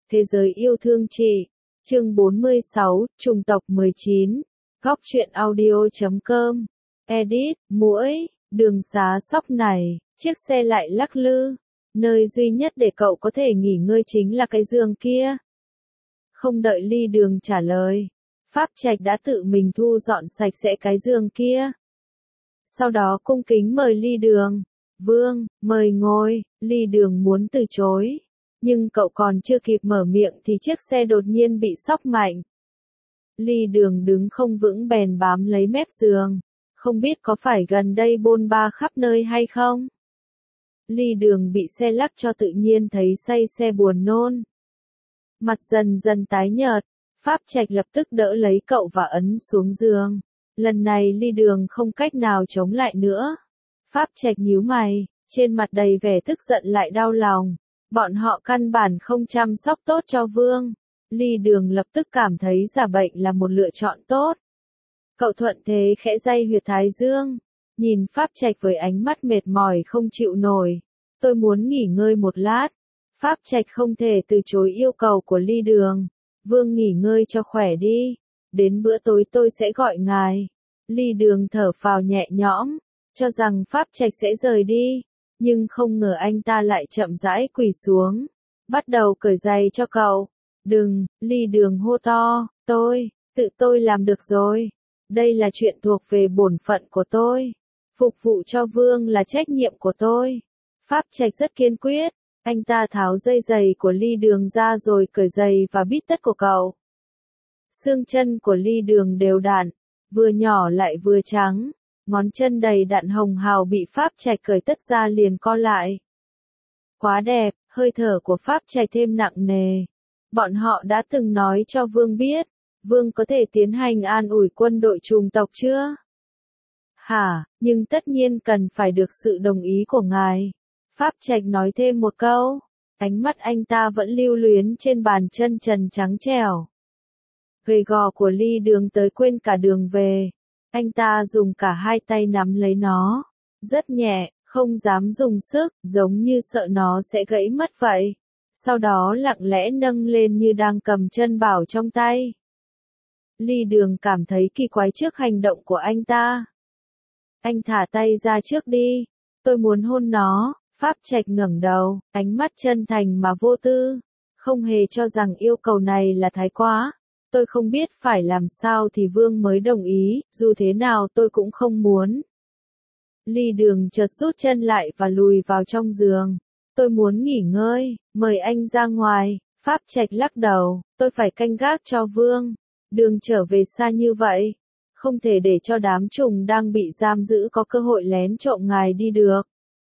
Thế giới yêu thương chị. Chương 46, Trùng tộc 19. Góc truyện audio.com. Edit, muỗi, đường xá sóc này, chiếc xe lại lắc lư. Nơi duy nhất để cậu có thể nghỉ ngơi chính là cái giường kia. Không đợi Ly Đường trả lời, Pháp Trạch đã tự mình thu dọn sạch sẽ cái giường kia. Sau đó cung kính mời Ly Đường. Vương, mời ngồi. Ly Đường muốn từ chối. Nhưng cậu còn chưa kịp mở miệng thì chiếc xe đột nhiên bị sóc mạnh. Ly Đường đứng không vững bèn bám lấy mép giường. Không biết có phải gần đây bôn ba khắp nơi hay không? Ly Đường bị xe lắc cho tự nhiên thấy say xe buồn nôn. Mặt dần dần tái nhợt, Pháp Trạch lập tức đỡ lấy cậu và ấn xuống giường. Lần này Ly Đường không cách nào chống lại nữa. Pháp Trạch nhíu mày, trên mặt đầy vẻ tức giận lại đau lòng. Bọn họ căn bản không chăm sóc tốt cho Vương. Ly Đường lập tức cảm thấy giả bệnh là một lựa chọn tốt. Cậu thuận thế khẽ day huyệt thái dương, nhìn Pháp Trạch với ánh mắt mệt mỏi không chịu nổi. Tôi muốn nghỉ ngơi một lát. Pháp Trạch không thể từ chối yêu cầu của Ly Đường. Vương nghỉ ngơi cho khỏe đi. Đến bữa tối tôi sẽ gọi ngài. Ly Đường thở phào nhẹ nhõm, cho rằng Pháp Trạch sẽ rời đi. Nhưng không ngờ anh ta lại chậm rãi quỳ xuống. Bắt đầu cởi giày cho cậu. Đừng, Ly Đường hô to, tự tôi làm được rồi. Đây là chuyện thuộc về bổn phận của tôi. Phục vụ cho Vương là trách nhiệm của tôi. Pháp Trạch rất kiên quyết. Anh ta tháo dây giày của Ly Đường ra rồi cởi giày và bít tất của cậu. Xương chân của Ly Đường đều đặn, vừa nhỏ lại vừa trắng. Ngón chân đầy đặn hồng hào bị Pháp Trạch cởi tất ra liền co lại. Quá đẹp, hơi thở của Pháp Trạch thêm nặng nề. Bọn họ đã từng nói cho Vương biết, Vương có thể tiến hành an ủi quân đội trùng tộc chưa? Hả, nhưng tất nhiên cần phải được sự đồng ý của ngài. Pháp Trạch nói thêm một câu, ánh mắt anh ta vẫn lưu luyến trên bàn chân trần trắng trẻo. Gầy gò của Ly Đường tới quên cả đường về. Anh ta dùng cả hai tay nắm lấy nó, rất nhẹ, không dám dùng sức, giống như sợ nó sẽ gãy mất vậy. Sau đó lặng lẽ nâng lên như đang cầm chân bảo trong tay. Ly Đường cảm thấy kỳ quái trước hành động của anh ta. Anh thả tay ra trước đi, tôi muốn hôn nó. Pháp Trạch ngẩng đầu, ánh mắt chân thành mà vô tư, không hề cho rằng yêu cầu này là thái quá. Tôi không biết phải làm sao thì Vương mới đồng ý, dù thế nào tôi cũng không muốn. Ly Đường chợt rút chân lại và lùi vào trong giường. Tôi muốn nghỉ ngơi, mời anh ra ngoài. Pháp Trạch lắc đầu, tôi phải canh gác cho Vương. Đường trở về xa như vậy, không thể để cho đám trùng đang bị giam giữ có cơ hội lén trộm ngài đi được.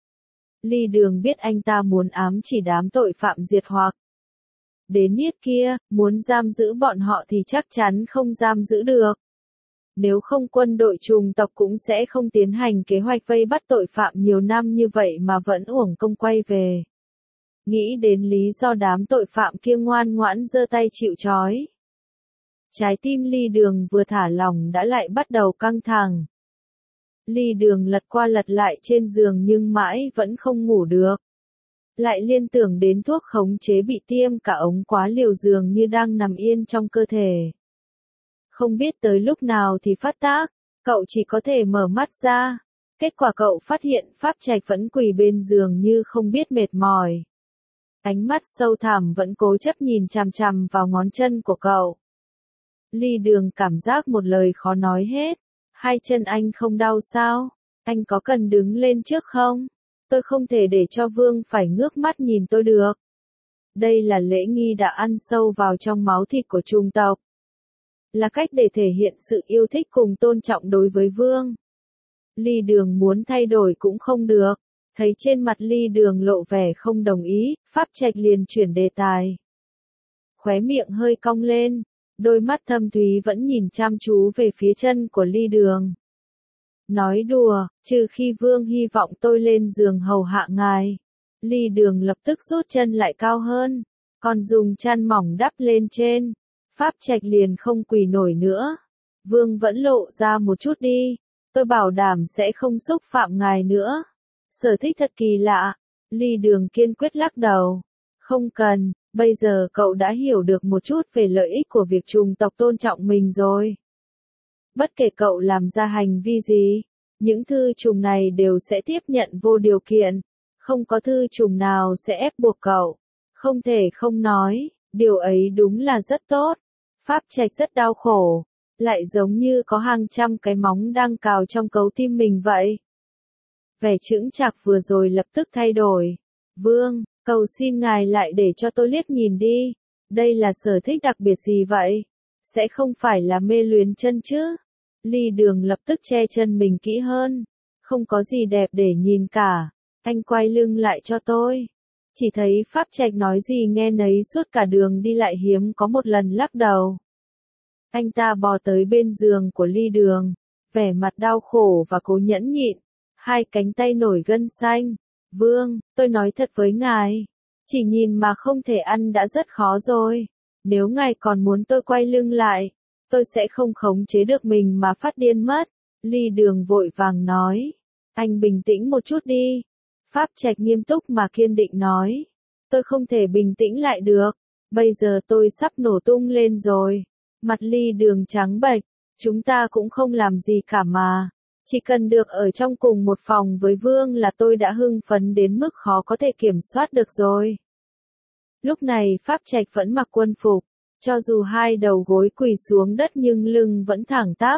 Ly Đường biết anh ta muốn ám chỉ đám tội phạm diệt hoặc. Đến niết kia, muốn giam giữ bọn họ thì chắc chắn không giam giữ được. Nếu không quân đội trùng tộc cũng sẽ không tiến hành kế hoạch vây bắt tội phạm nhiều năm như vậy mà vẫn uổng công quay về. Nghĩ đến lý do đám tội phạm kia ngoan ngoãn giơ tay chịu trói. Trái tim Ly Đường vừa thả lỏng đã lại bắt đầu căng thẳng. Ly Đường lật qua lật lại trên giường nhưng mãi vẫn không ngủ được. Lại liên tưởng đến thuốc khống chế bị tiêm cả ống quá liều dường như đang nằm yên trong cơ thể. Không biết tới lúc nào thì phát tác, cậu chỉ có thể mở mắt ra. Kết quả cậu phát hiện Pháp Trạch vẫn quỳ bên giường như không biết mệt mỏi. Ánh mắt sâu thẳm vẫn cố chấp nhìn chằm chằm vào ngón chân của cậu. Ly Đường cảm giác một lời khó nói hết. Hai chân anh không đau sao? Anh có cần đứng lên trước không? Tôi không thể để cho Vương phải ngước mắt nhìn tôi được. Đây là lễ nghi đã ăn sâu vào trong máu thịt của trùng tộc. Là cách để thể hiện sự yêu thích cùng tôn trọng đối với Vương. Ly Đường muốn thay đổi cũng không được. Thấy trên mặt Ly Đường lộ vẻ không đồng ý, Pháp Trạch liền chuyển đề tài. Khóe miệng hơi cong lên, đôi mắt thâm thúy vẫn nhìn chăm chú về phía chân của Ly Đường. Nói đùa, trừ khi Vương hy vọng tôi lên giường hầu hạ ngài. Ly Đường lập tức rút chân lại cao hơn, còn dùng chăn mỏng đắp lên trên. Pháp Trạch liền không quỳ nổi nữa. Vương vẫn lộ ra một chút đi, tôi bảo đảm sẽ không xúc phạm ngài nữa. Sở thích thật kỳ lạ. Ly Đường kiên quyết lắc đầu. Không cần, Bây giờ cậu đã hiểu được một chút về lợi ích của việc chủng tộc tôn trọng mình rồi. Bất kể cậu làm ra hành vi gì, những thư trùng này đều sẽ tiếp nhận vô điều kiện. Không có thư trùng nào sẽ ép buộc cậu. Không thể không nói, điều ấy đúng là rất tốt. Pháp Trạch rất đau khổ, lại giống như có hàng trăm cái móng đang cào trong cấu tim mình vậy. Vẻ chững chạc vừa rồi lập tức thay đổi. Vương, cầu xin ngài lại để cho tôi liếc nhìn đi. Đây là sở thích đặc biệt gì vậy? Sẽ không phải là mê luyến chân chứ? Ly Đường lập tức che chân mình kỹ hơn. Không có gì đẹp để nhìn cả. Anh quay lưng lại cho tôi. Chỉ thấy Pháp Trạch nói gì nghe nấy suốt cả đường đi lại hiếm có một lần lắc đầu. Anh ta bò tới bên giường của Ly Đường, vẻ mặt đau khổ và cố nhẫn nhịn, hai cánh tay nổi gân xanh. Vương, tôi nói thật với ngài, chỉ nhìn mà không thể ăn đã rất khó rồi. Nếu ngài còn muốn tôi quay lưng lại, tôi sẽ không khống chế được mình mà phát điên mất. Ly Đường vội vàng nói. Anh bình tĩnh một chút đi. Pháp Trạch nghiêm túc mà kiên định nói. Tôi không thể bình tĩnh lại được. Bây giờ tôi sắp nổ tung lên rồi. Mặt Ly Đường trắng bệch. Chúng ta cũng không làm gì cả mà. Chỉ cần được ở trong cùng một phòng với Vương là tôi đã hưng phấn đến mức khó có thể kiểm soát được rồi. Lúc này Pháp Trạch vẫn mặc quân phục. Cho dù hai đầu gối quỳ xuống đất nhưng lưng vẫn thẳng tắp.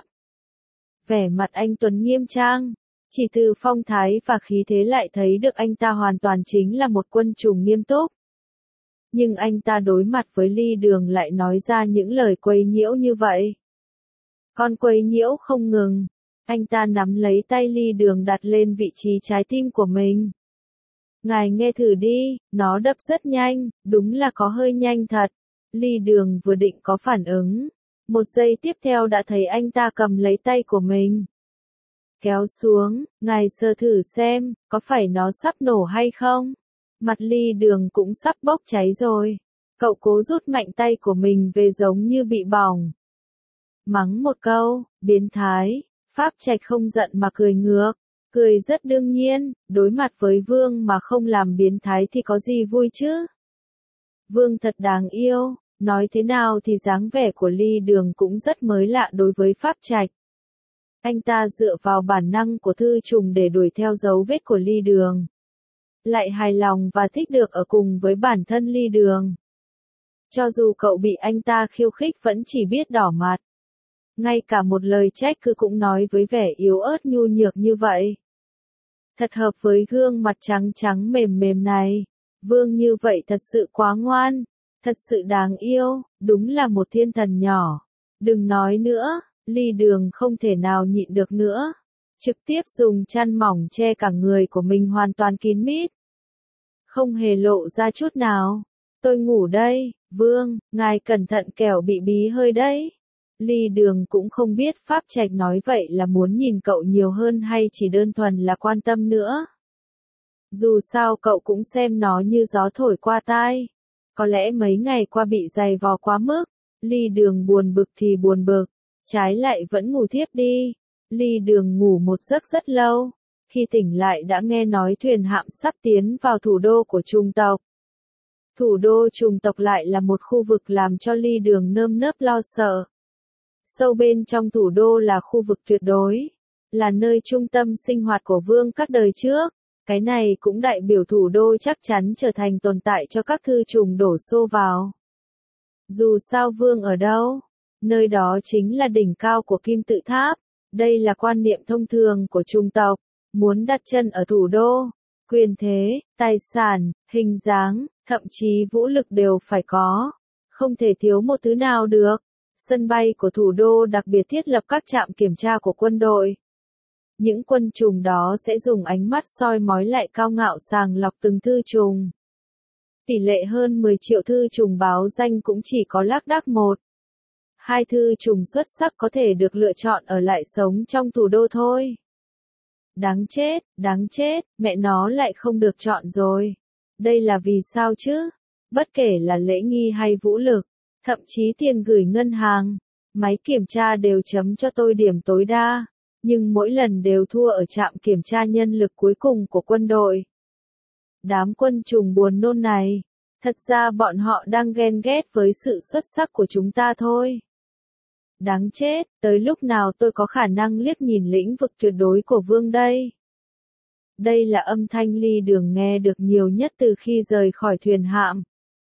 Vẻ mặt anh Tuấn nghiêm trang. Chỉ từ phong thái và khí thế lại thấy được anh ta hoàn toàn chính là một quân trùng nghiêm túc. Nhưng anh ta đối mặt với Ly Đường lại nói ra những lời quấy nhiễu như vậy. Con quấy nhiễu không ngừng. Anh ta nắm lấy tay Ly Đường đặt lên vị trí trái tim của mình. Ngài nghe thử đi, nó đập rất nhanh, đúng là có hơi nhanh thật. Ly Đường vừa định có phản ứng. Một giây tiếp theo đã thấy anh ta cầm lấy tay của mình. Kéo xuống, ngài sờ thử xem, có phải nó sắp nổ hay không? Mặt Ly Đường cũng sắp bốc cháy rồi. Cậu cố rút mạnh tay của mình về giống như bị bỏng. Mắng một câu, biến thái. Pháp Trạch không giận mà cười ngược. Cười rất đương nhiên, đối mặt với Vương mà không làm biến thái thì có gì vui chứ? Vương thật đáng yêu, nói thế nào thì dáng vẻ của Ly Đường cũng rất mới lạ đối với Pháp Trạch. Anh ta dựa vào bản năng của thư trùng để đuổi theo dấu vết của Ly Đường. Lại hài lòng và thích được ở cùng với bản thân Ly Đường. Cho dù cậu bị anh ta khiêu khích vẫn chỉ biết đỏ mặt. Ngay cả một lời trách cứ cũng nói với vẻ yếu ớt nhu nhược như vậy. Thật hợp với gương mặt trắng trắng mềm mềm này. Vương như vậy thật sự quá ngoan, thật sự đáng yêu, đúng là một thiên thần nhỏ. Đừng nói nữa, Ly Đường không thể nào nhịn được nữa. Trực tiếp dùng chăn mỏng che cả người của mình hoàn toàn kín mít. Không hề lộ ra chút nào. Tôi ngủ đây, Vương, ngài cẩn thận kẻo bị bí hơi đấy. Ly Đường cũng không biết Pháp Trạch nói vậy là muốn nhìn cậu nhiều hơn hay chỉ đơn thuần là quan tâm nữa. Dù sao cậu cũng xem nó như gió thổi qua tai. Có lẽ mấy ngày qua bị dày vò quá mức. Ly Đường buồn bực thì buồn bực. Trái lại vẫn ngủ thiếp đi. Ly Đường ngủ một giấc rất lâu. Khi tỉnh lại đã nghe nói thuyền hạm sắp tiến vào thủ đô của chủng tộc. Thủ đô chủng tộc lại là một khu vực làm cho Ly Đường nơm nớp lo sợ. Sâu bên trong thủ đô là khu vực tuyệt đối. Là nơi trung tâm sinh hoạt của vương các đời trước. Cái này cũng đại biểu thủ đô chắc chắn trở thành tồn tại cho các thư trùng đổ xô vào. Dù sao vương ở đâu, nơi đó chính là đỉnh cao của kim tự tháp. Đây là quan niệm thông thường của chủng tộc. Muốn đặt chân ở thủ đô, quyền thế, tài sản, hình dáng, thậm chí vũ lực đều phải có. Không thể thiếu một thứ nào được. Sân bay của thủ đô đặc biệt thiết lập các trạm kiểm tra của quân đội. Những quân trùng đó sẽ dùng ánh mắt soi mói lại cao ngạo sàng lọc từng thư trùng. Tỷ lệ hơn 10 triệu thư trùng báo danh cũng chỉ có lác đác một. Hai thư trùng xuất sắc có thể được lựa chọn ở lại sống trong thủ đô thôi. Đáng chết, mẹ nó lại không được chọn rồi. Đây là vì sao chứ? Bất kể là lễ nghi hay vũ lực, thậm chí tiền gửi ngân hàng, máy kiểm tra đều chấm cho tôi điểm tối đa, nhưng mỗi lần đều thua ở trạm kiểm tra nhân lực cuối cùng của quân đội. Đám quân trùng buồn nôn này, Thật ra bọn họ đang ghen ghét với sự xuất sắc của chúng ta thôi. Đáng chết, tới lúc nào tôi có khả năng liếc nhìn lĩnh vực tuyệt đối của Vương đây? Đây là âm thanh Ly Đường nghe được nhiều nhất từ khi rời khỏi thuyền hạm.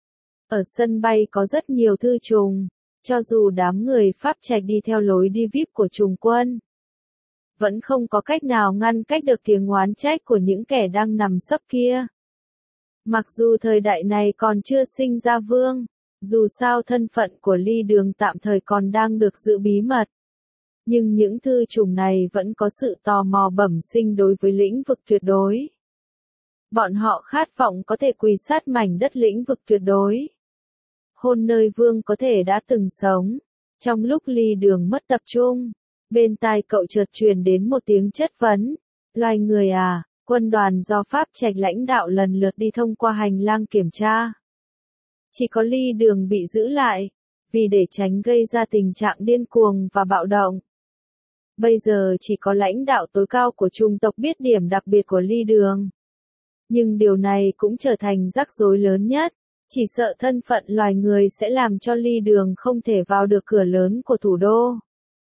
Ở sân bay có rất nhiều thư trùng, cho dù đám người Pháp Trạch đi theo lối đi VIP của trùng quân. Vẫn không có cách nào ngăn cách được tiếng oán trách của những kẻ đang nằm sấp kia. Mặc dù thời đại này còn chưa sinh ra vương, dù sao thân phận của Ly Đường tạm thời còn đang được giữ bí mật. Nhưng những thư trùng này vẫn có sự tò mò bẩm sinh đối với lĩnh vực tuyệt đối. Bọn họ khát vọng có thể quỳ sát mảnh đất lĩnh vực tuyệt đối. Hôn nơi vương có thể đã từng sống. Trong lúc Ly Đường mất tập trung, bên tai cậu chợt truyền đến một tiếng chất vấn. Loài người à, quân đoàn do Pháp Trạch lãnh đạo lần lượt đi thông qua hành lang kiểm tra. Chỉ có Ly Đường bị giữ lại, vì để tránh gây ra tình trạng điên cuồng và bạo động. Bây giờ chỉ có lãnh đạo tối cao của chủng tộc biết điểm đặc biệt của Ly Đường. Nhưng điều này cũng trở thành rắc rối lớn nhất, chỉ sợ thân phận loài người sẽ làm cho Ly Đường không thể vào được cửa lớn của thủ đô.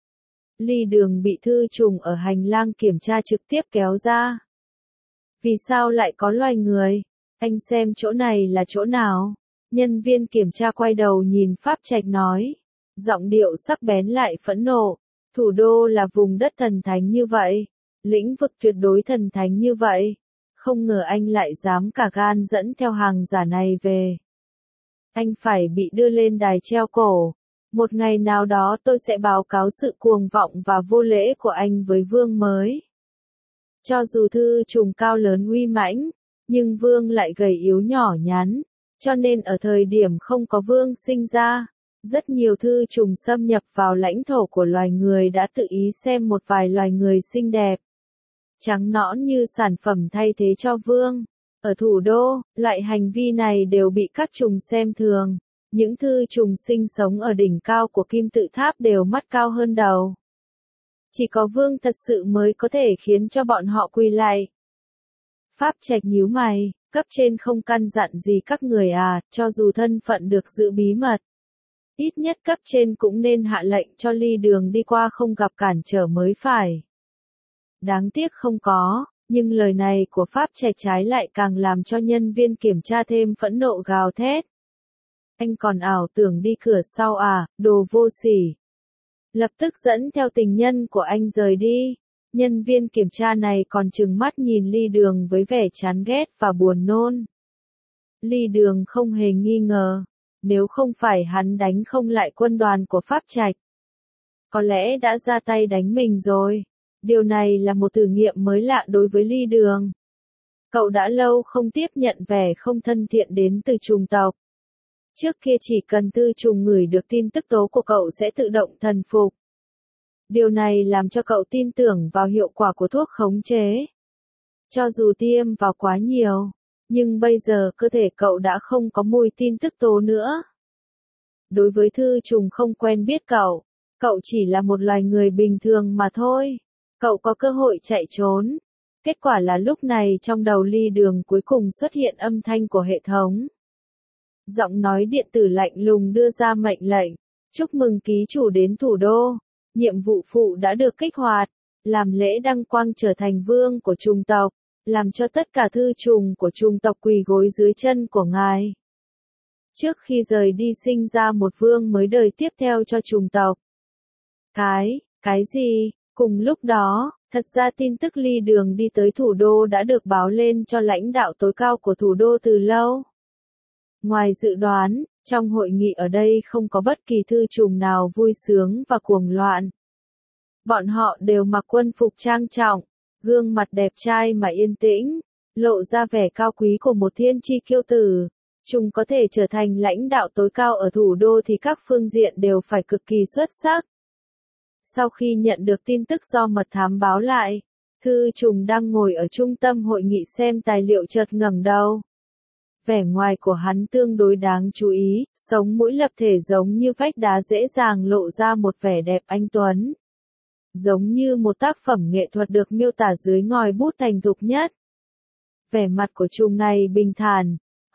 Ly Đường bị thư trùng ở hành lang kiểm tra trực tiếp kéo ra. Vì sao lại có loài người? Anh xem chỗ này là chỗ nào? Nhân viên kiểm tra quay đầu nhìn Pháp Trạch nói. Giọng điệu sắc bén lại phẫn nộ. Thủ đô là vùng đất thần thánh như vậy. Lĩnh vực tuyệt đối thần thánh như vậy. Không ngờ anh lại dám cả gan dẫn theo hàng giả này về. Anh phải bị đưa lên đài treo cổ. Một ngày nào đó tôi sẽ báo cáo sự cuồng vọng và vô lễ của anh với vương mới. Cho dù thư trùng cao lớn uy mãnh, nhưng vương lại gầy yếu nhỏ nhắn. Cho nên ở thời điểm không có vương sinh ra, rất nhiều thư trùng xâm nhập vào lãnh thổ của loài người đã tự ý xem một vài loài người xinh đẹp, trắng nõn như sản phẩm thay thế cho vương. Ở thủ đô, loại hành vi này đều bị các trùng xem thường. Những thư trùng sinh sống ở đỉnh cao của kim tự tháp đều mắt cao hơn đầu. Chỉ có vương thật sự mới có thể khiến cho bọn họ quỳ lại. Pháp Trạch nhíu mày, cấp trên không căn dặn gì các người à, cho dù thân phận được giữ bí mật. Ít nhất cấp trên cũng nên hạ lệnh cho Ly Đường đi qua không gặp cản trở mới phải. Đáng tiếc không có, nhưng lời này của Pháp Trạch trái lại càng làm cho nhân viên kiểm tra thêm phẫn nộ gào thét. Anh còn ảo tưởng đi cửa sau à, đồ vô sỉ. Lập tức dẫn theo tình nhân của anh rời đi. Nhân viên kiểm tra này còn trừng mắt nhìn Ly Đường với vẻ chán ghét và buồn nôn. Ly Đường không hề nghi ngờ, nếu không phải hắn đánh không lại quân đoàn của Pháp Trạch, có lẽ đã ra tay đánh mình rồi. Điều này là một thử nghiệm mới lạ đối với Ly Đường. Cậu đã lâu không tiếp nhận vẻ không thân thiện đến từ chủng tộc. Trước kia chỉ cần thư trùng ngửi được tin tức tố của cậu sẽ tự động thần phục. Điều này làm cho cậu tin tưởng vào hiệu quả của thuốc khống chế. Cho dù tiêm vào quá nhiều, nhưng bây giờ cơ thể cậu đã không có mùi tin tức tố nữa. Đối với thư trùng không quen biết cậu chỉ là một loài người bình thường mà thôi. Cậu có cơ hội chạy trốn. Kết quả là lúc này trong đầu Ly Đường cuối cùng xuất hiện âm thanh của hệ thống. Giọng nói điện tử lạnh lùng đưa ra mệnh lệnh. Chúc mừng ký chủ đến thủ đô. Nhiệm vụ phụ đã được kích hoạt. Làm lễ đăng quang trở thành vương của chủng tộc. Làm cho tất cả thư trùng của chủng tộc quỳ gối dưới chân của ngài. Trước khi rời đi sinh ra một vương mới đời tiếp theo cho chủng tộc. Cái gì? Cùng lúc đó, thật ra tin tức Ly Đường đi tới thủ đô đã được báo lên cho lãnh đạo tối cao của thủ đô từ lâu. Ngoài dự đoán, trong hội nghị ở đây không có bất kỳ thư trùng nào vui sướng và cuồng loạn. Bọn họ đều mặc quân phục trang trọng, gương mặt đẹp trai mà yên tĩnh, lộ ra vẻ cao quý của một thiên chi kiêu tử. Chúng có thể trở thành lãnh đạo tối cao ở thủ đô thì các phương diện đều phải cực kỳ xuất sắc. Sau khi nhận được tin tức do mật thám báo lại, thư trùng đang ngồi ở trung tâm hội nghị xem tài liệu chợt ngẩng đầu. Vẻ ngoài của hắn tương đối đáng chú ý, sống mũi lập thể giống như vách đá dễ dàng lộ ra một vẻ đẹp anh tuấn. Giống như một tác phẩm nghệ thuật được miêu tả dưới ngòi bút thành thục nhất. Vẻ mặt của trùng này bình thản,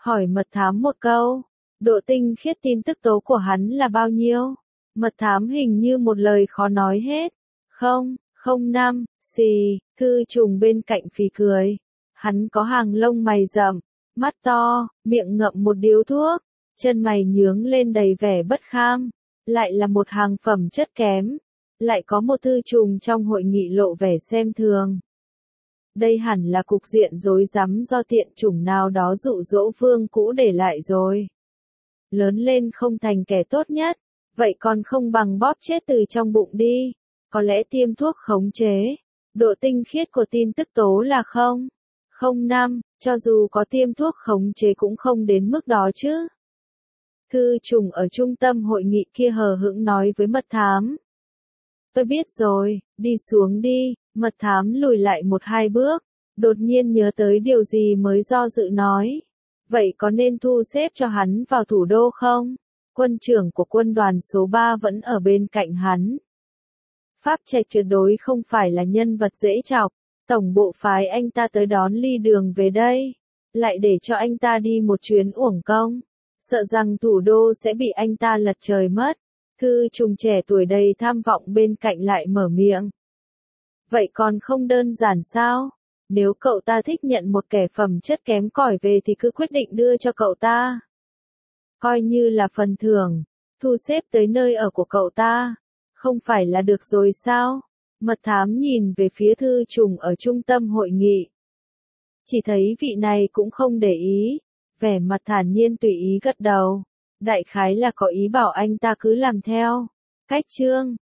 hỏi mật thám một câu, độ tinh khiết tin tức tố của hắn là bao nhiêu? Mật thám hình như một lời khó nói hết. Không, không năm, xì, thư trùng bên cạnh phì cười. Hắn có hàng lông mày rậm, mắt to, miệng ngậm một điếu thuốc, chân mày nhướng lên đầy vẻ bất kham. Lại là một hàng phẩm chất kém. Lại có một thư trùng trong hội nghị lộ vẻ xem thường. Đây hẳn là cục diện rối rắm do tiện chủng nào đó dụ dỗ vương cũ để lại rồi. Lớn lên không thành kẻ tốt nhất, vậy còn không bằng bóp chết từ trong bụng đi. Có lẽ tiêm thuốc khống chế. Độ tinh khiết của tin tức tố là 0,05, cho dù có tiêm thuốc khống chế cũng không đến mức đó chứ. Thư trùng ở trung tâm hội nghị kia hờ hững nói với mật thám. Tôi biết rồi, đi xuống đi. Mật thám lùi lại 1-2 bước, đột nhiên nhớ tới điều gì mới do dự nói. Vậy có nên thu xếp cho hắn vào thủ đô không? Quân trưởng của quân đoàn số 3 vẫn ở bên cạnh hắn. Pháp Trạch tuyệt đối không phải là nhân vật dễ chọc, tổng bộ phái anh ta tới đón ly đường về đây, lại để cho anh ta đi một chuyến uổng công, sợ rằng thủ đô sẽ bị anh ta lật trời mất. Thư trùng trẻ tuổi đầy tham vọng bên cạnh lại mở miệng. Vậy còn không đơn giản sao? Nếu cậu ta thích nhận một kẻ phẩm chất kém cỏi về thì cứ quyết định đưa cho cậu ta. Coi như là phần thưởng, thu xếp tới nơi ở của cậu ta. Không phải là được rồi sao? Mật thám nhìn về phía thư trùng ở trung tâm hội nghị. Chỉ thấy vị này cũng không để ý, vẻ mặt thản nhiên tùy ý gật đầu. Đại khái là có ý bảo anh ta cứ làm theo. Cách chương